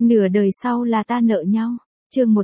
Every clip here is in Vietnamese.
nửa đời sau là ta nợ nhau. Chương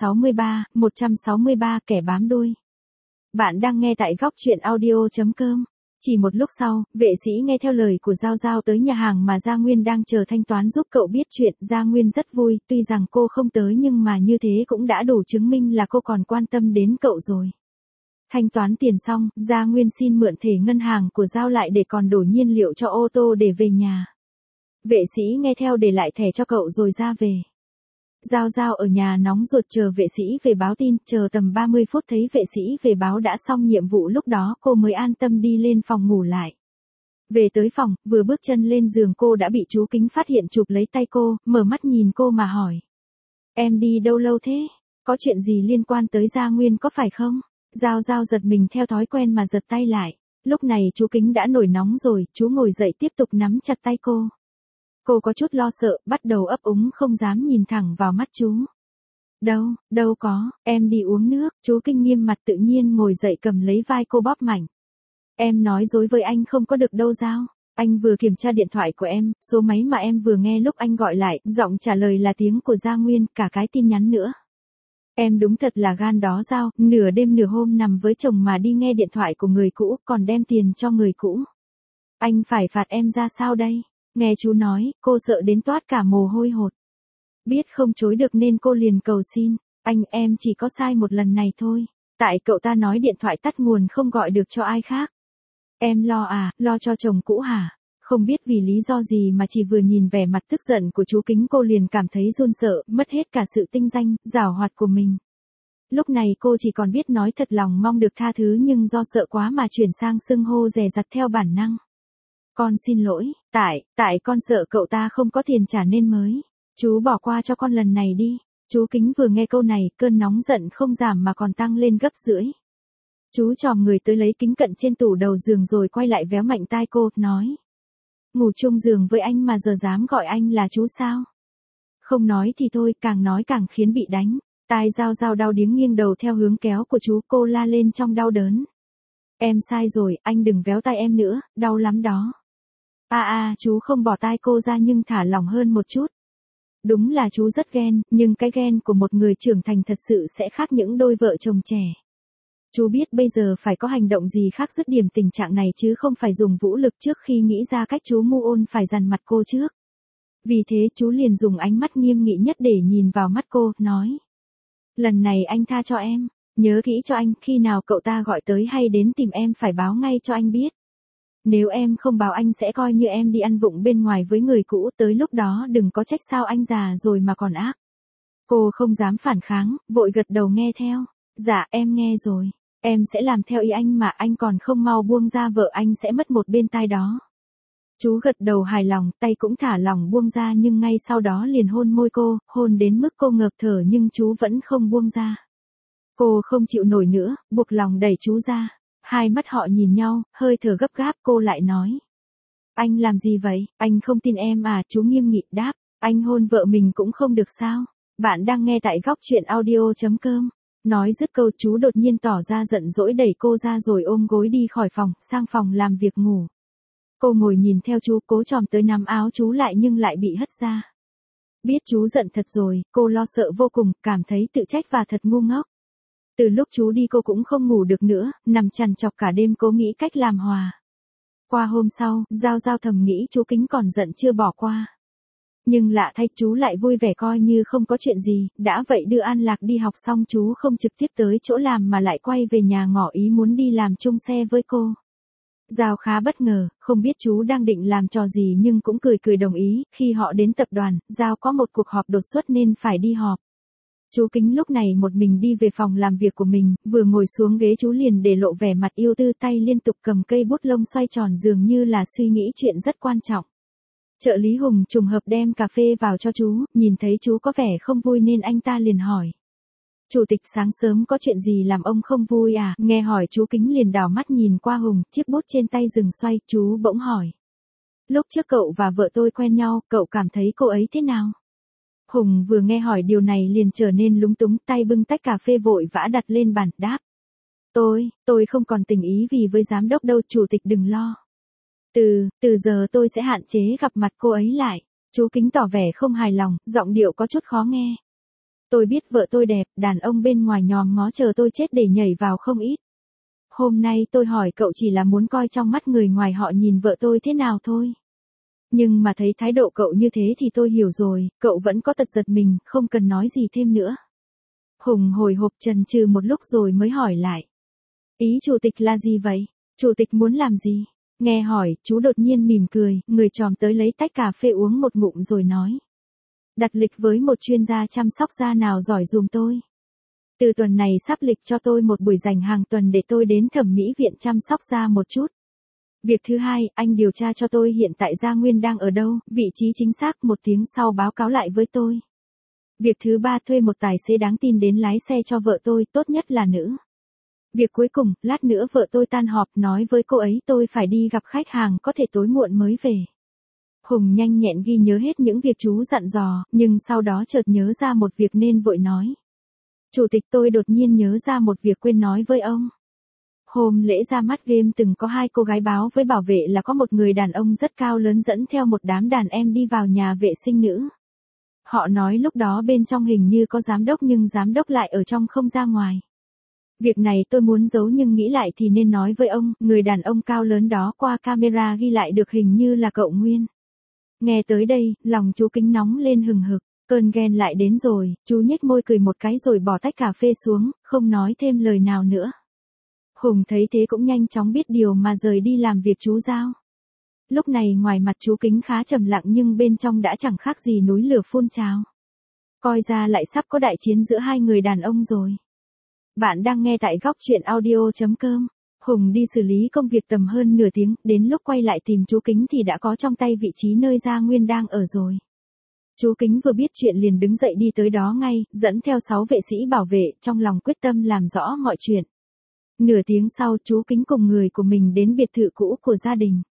163 kẻ bám đuôi. Bạn đang nghe tại góc truyện audio.com. Chỉ một lúc sau, vệ sĩ nghe theo lời của Giao Giao tới nhà hàng mà Gia Nguyên đang chờ thanh toán giúp cậu biết chuyện. Gia Nguyên rất vui, tuy rằng cô không tới nhưng mà như thế cũng đã đủ chứng minh là cô còn quan tâm đến cậu rồi. Thanh toán tiền xong, Gia Nguyên xin mượn thẻ ngân hàng của Giao lại để còn đổ nhiên liệu cho ô tô để về nhà. Vệ sĩ nghe theo để lại thẻ cho cậu rồi ra về. Giao Giao ở nhà nóng ruột chờ vệ sĩ về báo tin, chờ tầm 30 phút thấy vệ sĩ về báo đã xong nhiệm vụ, lúc đó cô mới an tâm đi lên phòng ngủ lại. Về tới phòng, vừa bước chân lên giường cô đã bị chú Kính phát hiện chụp lấy tay cô, mở mắt nhìn cô mà hỏi. Em đi đâu lâu thế? Có chuyện gì liên quan tới Gia Nguyên có phải không? Giao Giao giật mình theo thói quen mà giật tay lại. Lúc này chú Kính đã nổi nóng rồi, chú ngồi dậy tiếp tục nắm chặt tay cô. Cô có chút lo sợ, bắt đầu ấp úng không dám nhìn thẳng vào mắt chú. Đâu có, em đi uống nước. Chú Kinh nghiêm mặt tự nhiên ngồi dậy cầm lấy vai cô bóp mạnh. Em nói dối với anh không có được đâu Giao. Anh vừa kiểm tra điện thoại của em, số máy mà em vừa nghe lúc anh gọi lại, giọng trả lời là tiếng của Gia Nguyên, cả cái tin nhắn nữa. Em đúng thật là gan đó Giao, nửa đêm nửa hôm nằm với chồng mà đi nghe điện thoại của người cũ, còn đem tiền cho người cũ. Anh phải phạt em ra sao đây? Nghe chú nói, cô sợ đến toát cả mồ hôi hột. Biết không chối được nên cô liền cầu xin. Anh, em chỉ có sai một lần này thôi. Tại cậu ta nói điện thoại tắt nguồn không gọi được cho ai khác. Em lo à, lo cho chồng cũ hả? Không biết vì lý do gì mà chỉ vừa nhìn vẻ mặt tức giận của chú Kính cô liền cảm thấy run sợ, mất hết cả sự tinh danh, giảo hoạt của mình. Lúc này cô chỉ còn biết nói thật lòng mong được tha thứ, nhưng do sợ quá mà chuyển sang xưng hô dè dặt theo bản năng. Con xin lỗi, tại con sợ cậu ta không có tiền trả nên mới. Chú bỏ qua cho con lần này đi. Chú Kính vừa nghe câu này, cơn nóng giận không giảm mà còn tăng lên gấp rưỡi. Chú chòm người tới lấy kính cận trên tủ đầu giường rồi quay lại véo mạnh tai cô, nói. Ngủ chung giường với anh mà giờ dám gọi anh là chú sao? Không nói thì thôi, càng nói càng khiến bị đánh. Tai Giao Giao đau điếng nghiêng đầu theo hướng kéo của chú, cô la lên trong đau đớn. Em sai rồi, anh đừng véo tai em nữa, đau lắm đó. Chú không bỏ tai cô ra nhưng thả lỏng hơn một chút. Đúng là chú rất ghen, nhưng cái ghen của một người trưởng thành thật sự sẽ khác những đôi vợ chồng trẻ. Chú biết bây giờ phải có hành động gì khác dứt điểm tình trạng này chứ không phải dùng vũ lực trước khi nghĩ ra cách chú Mu Ôn phải dằn mặt cô trước. Vì thế chú liền dùng ánh mắt nghiêm nghị nhất để nhìn vào mắt cô, nói. Lần này anh tha cho em, nhớ kỹ cho anh, khi nào cậu ta gọi tới hay đến tìm em phải báo ngay cho anh biết. Nếu em không báo anh sẽ coi như em đi ăn vụng bên ngoài với người cũ, tới lúc đó đừng có trách sao anh già rồi mà còn ác. Cô không dám phản kháng, vội gật đầu nghe theo. Dạ em nghe rồi, em sẽ làm theo ý anh mà anh còn không mau buông ra vợ anh sẽ mất một bên tai đó. Chú gật đầu hài lòng, tay cũng thả lỏng buông ra nhưng ngay sau đó liền hôn môi cô, hôn đến mức cô ngợp thở nhưng chú vẫn không buông ra. Cô không chịu nổi nữa, buộc lòng đẩy chú ra. Hai mắt họ nhìn nhau, hơi thở gấp gáp, cô lại nói. Anh làm gì vậy, anh không tin em à? Chú nghiêm nghị đáp, anh hôn vợ mình cũng không được sao? Bạn đang nghe tại góc truyện audio.com. Nói dứt câu chú đột nhiên tỏ ra giận dỗi đẩy cô ra rồi ôm gối đi khỏi phòng, sang phòng làm việc ngủ. Cô ngồi nhìn theo chú cố chòm tới nắm áo chú lại nhưng lại bị hất ra. Biết chú giận thật rồi, cô lo sợ vô cùng, cảm thấy tự trách và thật ngu ngốc. Từ lúc chú đi cô cũng không ngủ được nữa, nằm trằn trọc cả đêm cố nghĩ cách làm hòa. Qua hôm sau, Giao Giao thầm nghĩ chú Kính còn giận chưa bỏ qua. Nhưng lạ thay chú lại vui vẻ coi như không có chuyện gì, đã vậy đưa An Lạc đi học xong chú không trực tiếp tới chỗ làm mà lại quay về nhà ngỏ ý muốn đi làm chung xe với cô. Giao khá bất ngờ, không biết chú đang định làm trò gì nhưng cũng cười đồng ý. Khi họ đến tập đoàn, Giao có một cuộc họp đột xuất nên phải đi họp. Chú Kính lúc này một mình đi về phòng làm việc của mình, vừa ngồi xuống ghế chú liền để lộ vẻ mặt yêu tư, tay liên tục cầm cây bút lông xoay tròn dường như là suy nghĩ chuyện rất quan trọng. Trợ lý Hùng trùng hợp đem cà phê vào cho chú, nhìn thấy chú có vẻ không vui nên anh ta liền hỏi. Chủ tịch sáng sớm có chuyện gì làm ông không vui à? Nghe hỏi chú Kính liền đảo mắt nhìn qua Hùng, chiếc bút trên tay dừng xoay, chú bỗng hỏi. Lúc trước cậu và vợ tôi quen nhau, cậu cảm thấy cô ấy thế nào? Hùng vừa nghe hỏi điều này liền trở nên lúng túng, tay bưng tách cà phê vội vã đặt lên bàn, đáp. Tôi không còn tình ý vì với giám đốc đâu, chủ tịch đừng lo. Từ giờ tôi sẽ hạn chế gặp mặt cô ấy lại. Chú Kính tỏ vẻ không hài lòng, giọng điệu có chút khó nghe. Tôi biết vợ tôi đẹp, đàn ông bên ngoài nhòm ngó chờ tôi chết để nhảy vào không ít. Hôm nay tôi hỏi cậu chỉ là muốn coi trong mắt người ngoài họ nhìn vợ tôi thế nào thôi. Nhưng mà thấy thái độ cậu như thế thì tôi hiểu rồi, cậu vẫn có tật giật mình, không cần nói gì thêm nữa. Hùng hồi hộp chần chừ một lúc rồi mới hỏi lại. Ý chủ tịch là gì vậy? Chủ tịch muốn làm gì? Nghe hỏi, chú đột nhiên mỉm cười, người tròm tới lấy tách cà phê uống một ngụm rồi nói. Đặt lịch với một chuyên gia chăm sóc da nào giỏi giùm tôi. Từ tuần này sắp lịch cho tôi một buổi dành hàng tuần để tôi đến thẩm mỹ viện chăm sóc da một chút. Việc thứ hai, anh điều tra cho tôi hiện tại Gia Nguyên đang ở đâu, vị trí chính xác, 1 tiếng sau báo cáo lại với tôi. Việc thứ ba, thuê một tài xế đáng tin đến lái xe cho vợ tôi, tốt nhất là nữ. Việc cuối cùng, lát nữa vợ tôi tan họp nói với cô ấy tôi phải đi gặp khách hàng, có thể tối muộn mới về. Hùng nhanh nhẹn ghi nhớ hết những việc chú dặn dò, nhưng sau đó chợt nhớ ra một việc nên vội nói. Chủ tịch, tôi đột nhiên nhớ ra một việc quên nói với ông. Hôm lễ ra mắt game từng có 2 cô gái báo với bảo vệ là có một người đàn ông rất cao lớn dẫn theo một đám đàn em đi vào nhà vệ sinh nữ. Họ nói lúc đó bên trong hình như có giám đốc nhưng giám đốc lại ở trong không ra ngoài. Việc này tôi muốn giấu nhưng nghĩ lại thì nên nói với ông, người đàn ông cao lớn đó qua camera ghi lại được hình như là cậu Nguyên. Nghe tới đây, lòng chú Kính nóng lên hừng hực, cơn ghen lại đến rồi, chú nhếch môi cười một cái rồi bỏ tách cà phê xuống, không nói thêm lời nào nữa. Hùng thấy thế cũng nhanh chóng biết điều mà rời đi làm việc chú giao. Lúc này ngoài mặt chú Kính khá trầm lặng nhưng bên trong đã chẳng khác gì núi lửa phun trào. Coi ra lại sắp có đại chiến giữa 2 người đàn ông rồi. Bạn đang nghe tại góc truyện audio.com. Hùng đi xử lý công việc tầm hơn nửa tiếng, đến lúc quay lại tìm chú Kính thì đã có trong tay vị trí nơi Gia Nguyên đang ở rồi. Chú Kính vừa biết chuyện liền đứng dậy đi tới đó ngay, dẫn theo 6 vệ sĩ bảo vệ, trong lòng quyết tâm làm rõ mọi chuyện. Nửa tiếng sau, chú Kính cùng người của mình đến biệt thự cũ của gia đình.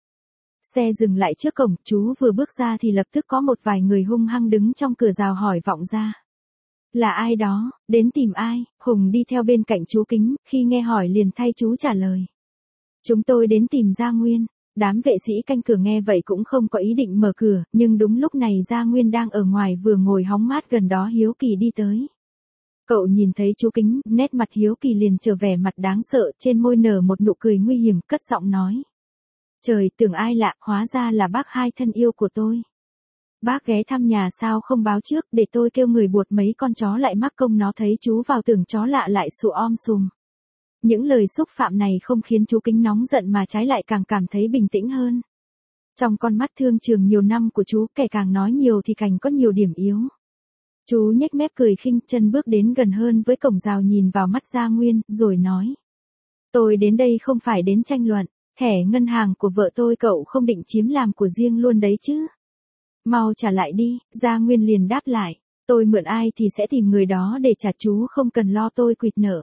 Xe dừng lại trước cổng, chú vừa bước ra thì lập tức có một vài người hung hăng đứng trong cửa rào hỏi vọng ra. Là ai đó, đến tìm ai? Hùng đi theo bên cạnh chú Kính, khi nghe hỏi liền thay chú trả lời. Chúng tôi đến tìm Gia Nguyên. Đám vệ sĩ canh cửa nghe vậy cũng không có ý định mở cửa, nhưng đúng lúc này Gia Nguyên đang ở ngoài vừa ngồi hóng mát gần đó hiếu kỳ đi tới. Cậu nhìn thấy chú Kính, nét mặt hiếu kỳ liền trở vẻ mặt đáng sợ, trên môi nở một nụ cười nguy hiểm, cất giọng nói. Trời, tưởng ai lạ, hóa ra là bác hai thân yêu của tôi. Bác ghé thăm nhà sao không báo trước, để tôi kêu người buộc mấy con chó lại mắc công nó thấy chú vào tưởng chó lạ lại sủa sùm. Những lời xúc phạm này không khiến chú Kính nóng giận mà trái lại càng cảm thấy bình tĩnh hơn. Trong con mắt thương trường nhiều năm của chú, kẻ càng nói nhiều thì càng có nhiều điểm yếu. Chú nhếch mép cười khinh, chân bước đến gần hơn với cổng rào nhìn vào mắt Gia Nguyên, rồi nói. Tôi đến đây không phải đến tranh luận, thẻ ngân hàng của vợ tôi cậu không định chiếm làm của riêng luôn đấy chứ. Mau trả lại đi, Gia Nguyên liền đáp lại. Tôi mượn ai thì sẽ tìm người đó để trả, chú không cần lo tôi quỵt nợ.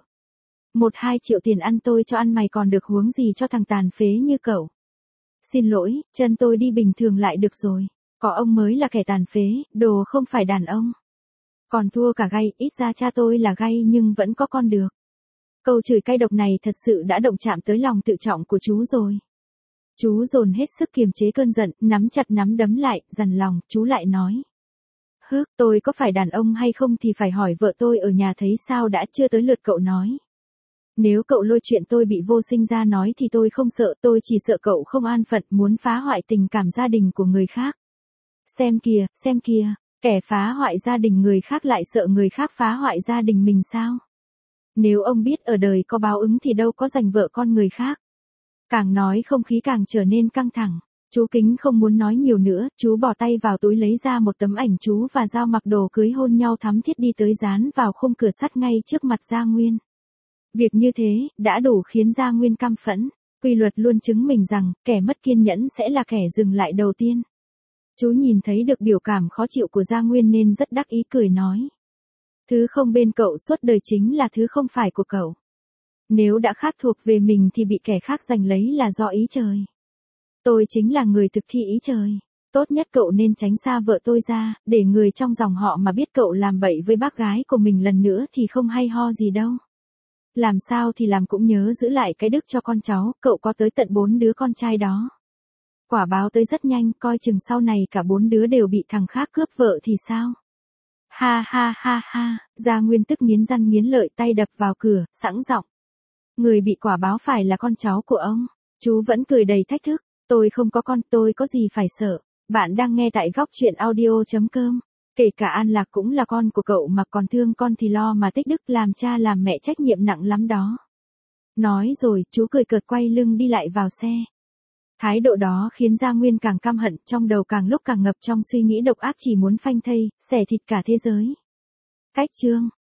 1-2 triệu tiền ăn tôi cho ăn mày còn được huống gì cho thằng tàn phế như cậu. Xin lỗi, chân tôi đi bình thường lại được rồi. Có ông mới là kẻ tàn phế, đồ không phải đàn ông. Còn thua cả gay, ít ra cha tôi là gay nhưng vẫn có con được. Câu chửi cay độc này thật sự đã động chạm tới lòng tự trọng của chú rồi. Chú dồn hết sức kiềm chế cơn giận, nắm chặt nắm đấm lại, dằn lòng, chú lại nói. Tôi có phải đàn ông hay không thì phải hỏi vợ tôi ở nhà thấy sao đã, chưa tới lượt cậu nói. Nếu cậu lôi chuyện tôi bị vô sinh ra nói thì tôi không sợ, tôi chỉ sợ cậu không an phận muốn phá hoại tình cảm gia đình của người khác. Xem kìa, kẻ phá hoại gia đình người khác lại sợ người khác phá hoại gia đình mình sao? Nếu ông biết ở đời có báo ứng thì đâu có giành vợ con người khác. Càng nói không khí càng trở nên căng thẳng. Chú Kính không muốn nói nhiều nữa, chú bỏ tay vào túi lấy ra một tấm ảnh chú và Giao mặc đồ cưới hôn nhau thắm thiết đi tới dán vào khung cửa sắt ngay trước mặt Gia Nguyên. Việc như thế, đã đủ khiến Gia Nguyên căm phẫn. Quy luật luôn chứng minh rằng, kẻ mất kiên nhẫn sẽ là kẻ dừng lại đầu tiên. Chú nhìn thấy được biểu cảm khó chịu của Gia Nguyên nên rất đắc ý cười nói. Thứ không bên cậu suốt đời chính là thứ không phải của cậu. Nếu đã khác thuộc về mình thì bị kẻ khác giành lấy là do ý trời. Tôi chính là người thực thi ý trời. Tốt nhất cậu nên tránh xa vợ tôi ra, để người trong dòng họ mà biết cậu làm bậy với bác gái của mình lần nữa thì không hay ho gì đâu. Làm sao thì làm cũng nhớ giữ lại cái đức cho con cháu, cậu có tới tận 4 đứa con trai đó. Quả báo tới rất nhanh, coi chừng sau này cả 4 đứa đều bị thằng khác cướp vợ thì sao? Ha ha ha ha, Gia Nguyên tức nghiến răng nghiến lợi, tay đập vào cửa, sẵn giọng. Người bị quả báo phải là con cháu của ông. Chú vẫn cười đầy thách thức. Tôi không có con, tôi có gì phải sợ. Bạn đang nghe tại góc truyện audio.com. Kể cả An Lạc cũng là con của cậu mà còn thương con thì lo mà tích đức, làm cha làm mẹ trách nhiệm nặng lắm đó. Nói rồi, chú cười cợt quay lưng đi lại vào xe. Thái độ đó khiến Gia Nguyên càng căm hận, trong đầu càng lúc càng ngập trong suy nghĩ độc ác chỉ muốn phanh thây, xẻ thịt cả thế giới. Cách chương